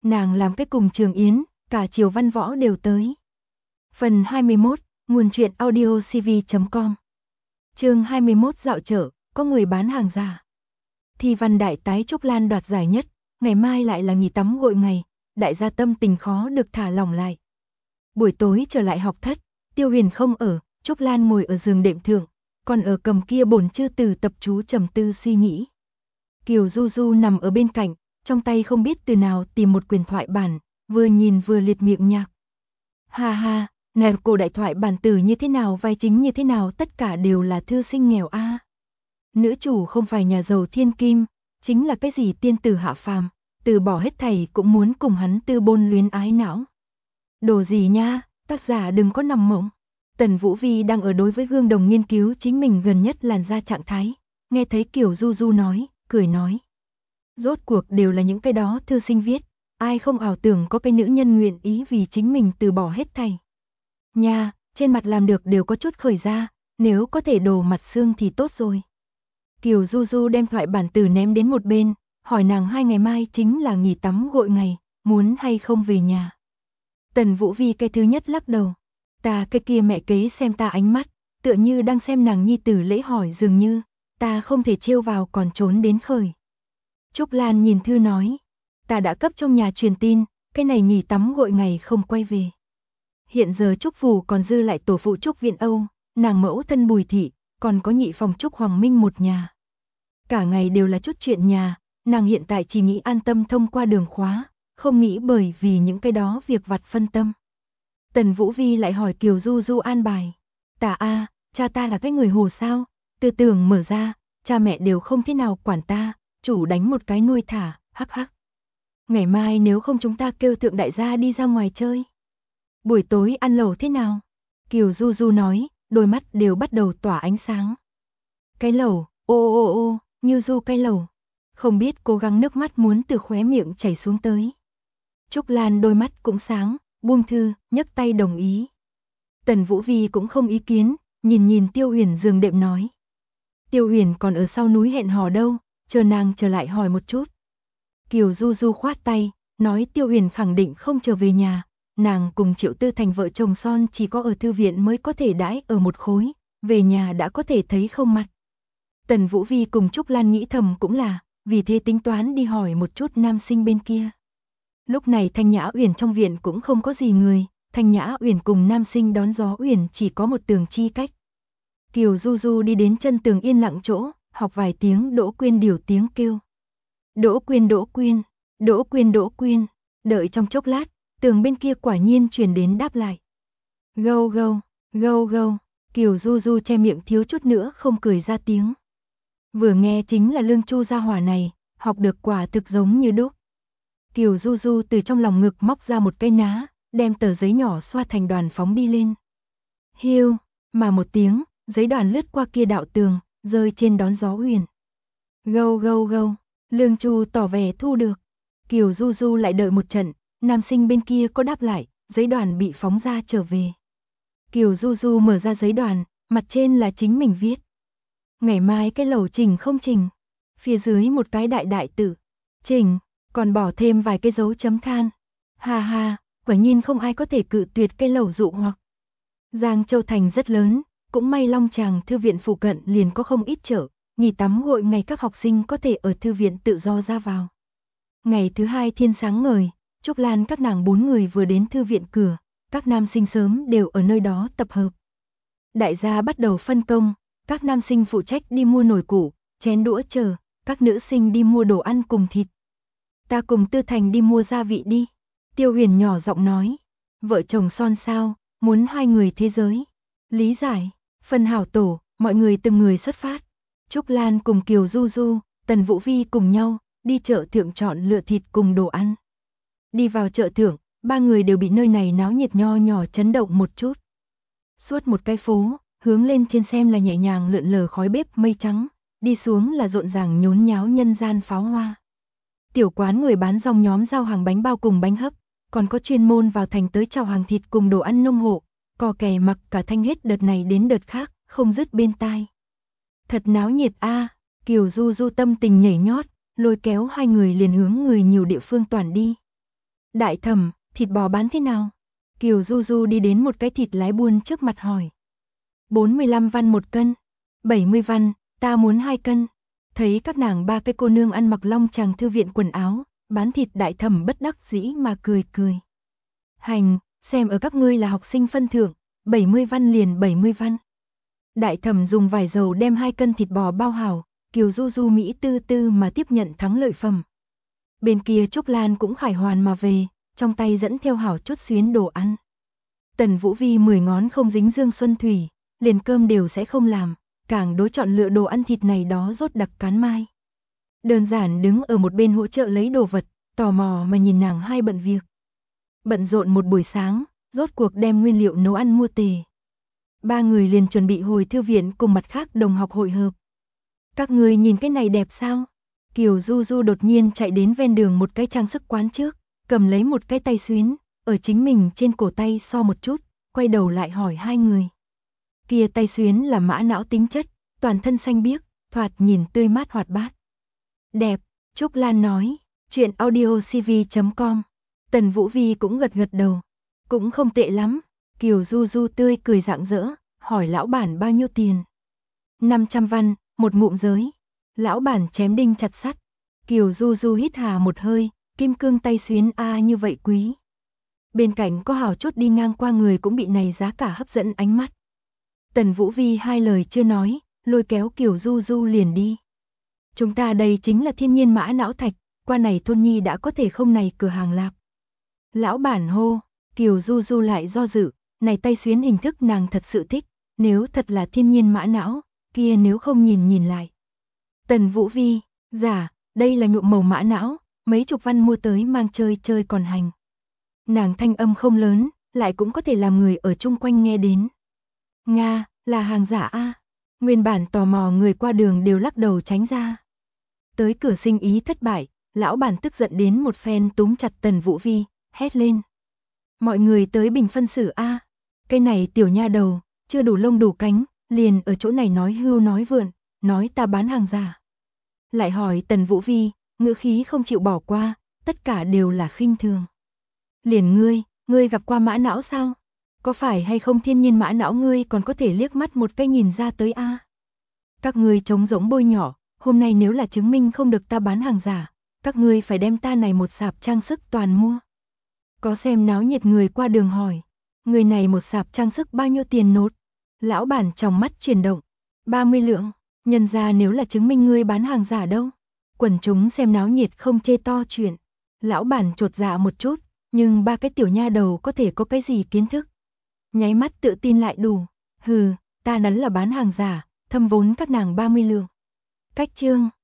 Nàng làm cái cùng Trường Yến, cả Triều Văn Võ đều tới. Phần 21, nguồn truyện audiocv.com. Chương 21 dạo chợ, có người bán hàng giả. Thi văn đại tái Trúc Lan đoạt giải nhất, ngày mai lại là nghỉ tắm gội ngày, đại gia tâm tình khó được thả lỏng lại. Buổi tối trở lại học thất, Tiêu Huyền không ở, Trúc Lan ngồi ở giường đệm thượng, còn ở cầm kia bổn chư từ tập chú trầm tư suy nghĩ. Kiều Du Du nằm ở bên cạnh, trong tay không biết từ nào tìm một quyển thoại bản, vừa nhìn vừa liệt miệng nhạc. Ha ha, này cổ đại thoại bản tử như thế nào, vai chính như thế nào, tất cả đều là thư sinh nghèo a. Nữ chủ không phải nhà giàu thiên kim, chính là cái gì tiên tử hạ phàm, từ bỏ hết thảy cũng muốn cùng hắn tư bôn luyến ái não. Đồ gì nha, tác giả đừng có nằm mộng. Tần Vũ Vi đang ở đối với gương đồng nghiên cứu chính mình gần nhất làn da trạng thái, nghe thấy Kiều Du Du nói, cười nói. Rốt cuộc đều là những cái đó thư sinh viết, ai không ảo tưởng có cái nữ nhân nguyện ý vì chính mình từ bỏ hết thảy. Nha, trên mặt làm được đều có chút khởi ra, nếu có thể đổ mặt xương thì tốt rồi. Kiều Du Du đem thoại bản tử ném đến một bên, hỏi nàng hai ngày mai chính là nghỉ tắm gội ngày, muốn hay không về nhà. Tần Vũ Vi cái thứ nhất lắc đầu. Ta cái kia mẹ kế xem ta ánh mắt, tựa như đang xem nàng nhi tử lễ hỏi dường như, ta không thể trêu vào còn trốn đến khởi. Trúc Lan nhìn thư nói, ta đã cấp trong nhà truyền tin, cái này nghỉ tắm gội ngày không quay về. Hiện giờ Trúc Phủ còn dư lại tổ phụ Trúc Viện Âu, nàng mẫu thân Bùi Thị, còn có nhị phòng Trúc Hoàng Minh một nhà. Cả ngày đều là chút chuyện nhà, nàng hiện tại chỉ nghĩ an tâm thông qua đường khóa, không nghĩ bởi vì những cái đó việc vặt phân tâm. Tần Vũ Vi lại hỏi Kiều Du Du an bài. Tả a, cha ta là cái người hồ sao, tư tưởng mở ra, cha mẹ đều không thế nào quản ta, chủ đánh một cái nuôi thả, hắc hắc. Ngày mai nếu không chúng ta kêu Thượng đại gia đi ra ngoài chơi. Buổi tối ăn lẩu thế nào? Kiều Du Du nói, đôi mắt đều bắt đầu tỏa ánh sáng. Cái lẩu, ô, như Du cái lẩu. Không biết cố gắng nước mắt muốn từ khóe miệng chảy xuống tới. Trúc Lan đôi mắt cũng sáng, buông thư, nhấc tay đồng ý. Tần Vũ Vi cũng không ý kiến, nhìn Tiêu Huyền giường đệm nói. Tiêu Huyền còn ở sau núi hẹn hò đâu, chờ nàng trở lại hỏi một chút. Kiều Du Du khoát tay, nói Tiêu Huyền khẳng định không trở về nhà, nàng cùng Triệu Tư Thành vợ chồng son chỉ có ở thư viện mới có thể đãi ở một khối, về nhà đã có thể thấy không mặt. Tần Vũ Vi cùng Trúc Lan nghĩ thầm cũng là, vì thế tính toán đi hỏi một chút nam sinh bên kia. Lúc này Thanh Nhã Uyển trong viện cũng không có gì người, Thanh Nhã Uyển cùng nam sinh đón gió Uyển chỉ có một tường chi cách. Kiều Du Du đi đến chân tường yên lặng chỗ, học vài tiếng Đỗ Quyên điều tiếng kêu. Đỗ Quyên, Đỗ Quyên, Đỗ Quyên, Đỗ Quyên, đợi trong chốc lát, tường bên kia quả nhiên truyền đến đáp lại. Gâu gâu, gâu gâu, Kiều Du Du che miệng thiếu chút nữa không cười ra tiếng. Vừa nghe chính là Lương Chu gia hỏa này, học được quả thực giống như đúc. Kiều Du Du từ trong lòng ngực móc ra một cây ná, đem tờ giấy nhỏ xoa thành đoàn phóng đi lên. Hiu, mà một tiếng, giấy đoàn lướt qua kia đạo tường, rơi trên đón gió Uyển. Gâu gâu gâu, Lương Chu tỏ vẻ thu được. Kiều Du Du lại đợi một trận, nam sinh bên kia có đáp lại, giấy đoàn bị phóng ra trở về. Kiều Du Du mở ra giấy đoàn, mặt trên là chính mình viết. Ngày mai cái lẩu chỉnh không chỉnh. Phía dưới một cái đại đại tử. Chỉnh, còn bỏ thêm vài cái dấu chấm than. Ha ha, quả nhiên không ai có thể cự tuyệt cái lẩu dụ hoặc. Giang Châu Thành rất lớn, cũng may Long Tràng thư viện phụ cận liền có không ít chợ, nghỉ tắm gội ngày các học sinh có thể ở thư viện tự do ra vào. Ngày thứ hai thiên sáng ngời, Trúc Lan các nàng 4 người vừa đến thư viện cửa, các nam sinh sớm đều ở nơi đó tập hợp. Đại gia bắt đầu phân công, các nam sinh phụ trách đi mua nồi củ, chén đũa chờ, các nữ sinh đi mua đồ ăn cùng thịt. Ta cùng Tư Thành đi mua gia vị đi. Tiêu Huyền nhỏ giọng nói, vợ chồng son sao, muốn hai người thế giới. Lý giải, phân hảo tổ, mọi người từng người xuất phát. Trúc Lan cùng Kiều Du Du, Tần Vũ Vi cùng nhau, đi chợ thượng chọn lựa thịt cùng đồ ăn. Đi vào chợ thượng, ba người đều bị nơi này náo nhiệt nho nhỏ chấn động một chút. Suốt một cái phố, hướng lên trên xem là nhẹ nhàng lượn lờ khói bếp mây trắng, đi xuống là rộn ràng nhốn nháo nhân gian pháo hoa. Tiểu quán người bán rong nhóm giao hàng bánh bao cùng bánh hấp, còn có chuyên môn vào thành tới chào hàng thịt cùng đồ ăn nông hộ, cò kè mặc cả thanh hết đợt này đến đợt khác, không dứt bên tai. Thật náo nhiệt a, Kiều Du Du tâm tình nhảy nhót, lôi kéo hai người liền hướng người nhiều địa phương toàn đi. Đại thẩm, thịt bò bán thế nào? Kiều Du Du đi đến một cái thịt lái buôn trước mặt hỏi. 45 văn một cân. 70 văn, ta muốn 2 cân. Thấy các nàng ba cái cô nương ăn mặc long chàng thư viện quần áo, bán thịt đại thẩm bất đắc dĩ mà cười cười. Hành, xem ở các ngươi là học sinh phân thượng, 70 văn liền 70 văn. Đại thẩm dùng vải dầu đem 2 cân thịt bò bao hảo, Kiều Du Du Mỹ tư tư mà tiếp nhận thắng lợi phẩm. Bên kia Trúc Lan cũng khải hoàn mà về, trong tay dẫn theo hảo chút xuyến đồ ăn. Tần Vũ Vi 10 ngón không dính Dương Xuân Thủy, liền cơm đều sẽ không làm, càng đối chọn lựa đồ ăn thịt này đó rốt đặc cán mai. Đơn giản đứng ở một bên hỗ trợ lấy đồ vật, tò mò mà nhìn nàng hai bận việc. Bận rộn một buổi sáng, rốt cuộc đem nguyên liệu nấu ăn mua tề. Ba người liền chuẩn bị hồi thư viện cùng mặt khác đồng học hội hợp. Các người nhìn cái này đẹp sao? Kiều Du Du đột nhiên chạy đến ven đường một cái trang sức quán trước, cầm lấy một cái tay xuyến, ở chính mình trên cổ tay so một chút, quay đầu lại hỏi hai người. Kia tay xuyến là mã não tính chất, toàn thân xanh biếc, thoạt nhìn tươi mát hoạt bát. Đẹp, Trúc Lan nói, chuyện audiocv.com. Tần Vũ Vi cũng gật gật đầu. Cũng không tệ lắm. Kiều Du Du tươi cười rạng rỡ, hỏi lão bản bao nhiêu tiền. 500 văn, một ngụm giới. Lão bản chém đinh chặt sắt. Kiều Du Du hít hà một hơi, kim cương tay xuyến a như vậy quý. Bên cạnh có hào chút đi ngang qua người cũng bị này giá cả hấp dẫn ánh mắt. Tần Vũ Vi hai lời chưa nói, lôi kéo Kiều Du Du liền đi. Chúng ta đây chính là thiên nhiên mã não thạch, qua này thôn nhi đã có thể không này cửa hàng lạp. Lão bản hô, Kiều Du Du lại do dự, này tay xuyến hình thức nàng thật sự thích, nếu thật là thiên nhiên mã não, kia nếu không nhìn lại. Tần Vũ Vi, giả, đây là nhuộm màu mã não, mấy chục văn mua tới mang chơi chơi còn hành. Nàng thanh âm không lớn, lại cũng có thể làm người ở chung quanh nghe đến. Nga, là hàng giả a. Nguyên bản tò mò người qua đường đều lắc đầu tránh ra. Tới cửa sinh ý thất bại, lão bản tức giận đến một phen túm chặt Tần Vũ Vi, hét lên. Mọi người tới bình phân xử a. Cái này tiểu nha đầu, chưa đủ lông đủ cánh, liền ở chỗ này nói hưu nói vượn, nói ta bán hàng giả. Lại hỏi Tần Vũ Vi, ngữ khí không chịu bỏ qua, tất cả đều là khinh thường. Liền ngươi gặp qua mã não sao? Có phải hay không thiên nhiên mã não ngươi còn có thể liếc mắt một cái nhìn ra tới a? Các ngươi trống rỗng bôi nhỏ, hôm nay nếu là chứng minh không được ta bán hàng giả, các ngươi phải đem ta này một sạp trang sức toàn mua. Có xem náo nhiệt người qua đường hỏi, người này một sạp trang sức bao nhiêu tiền nốt? Lão bản trong mắt chuyển động, 30 lượng, nhân ra nếu là chứng minh ngươi bán hàng giả đâu. Quần chúng xem náo nhiệt không chê to chuyện. Lão bản chột dạ một chút, nhưng ba cái tiểu nha đầu có thể có cái gì kiến thức. Nháy mắt tự tin lại đủ, hừ, ta nắn là bán hàng giả, thâm vốn các nàng 30 lượng. Cách chương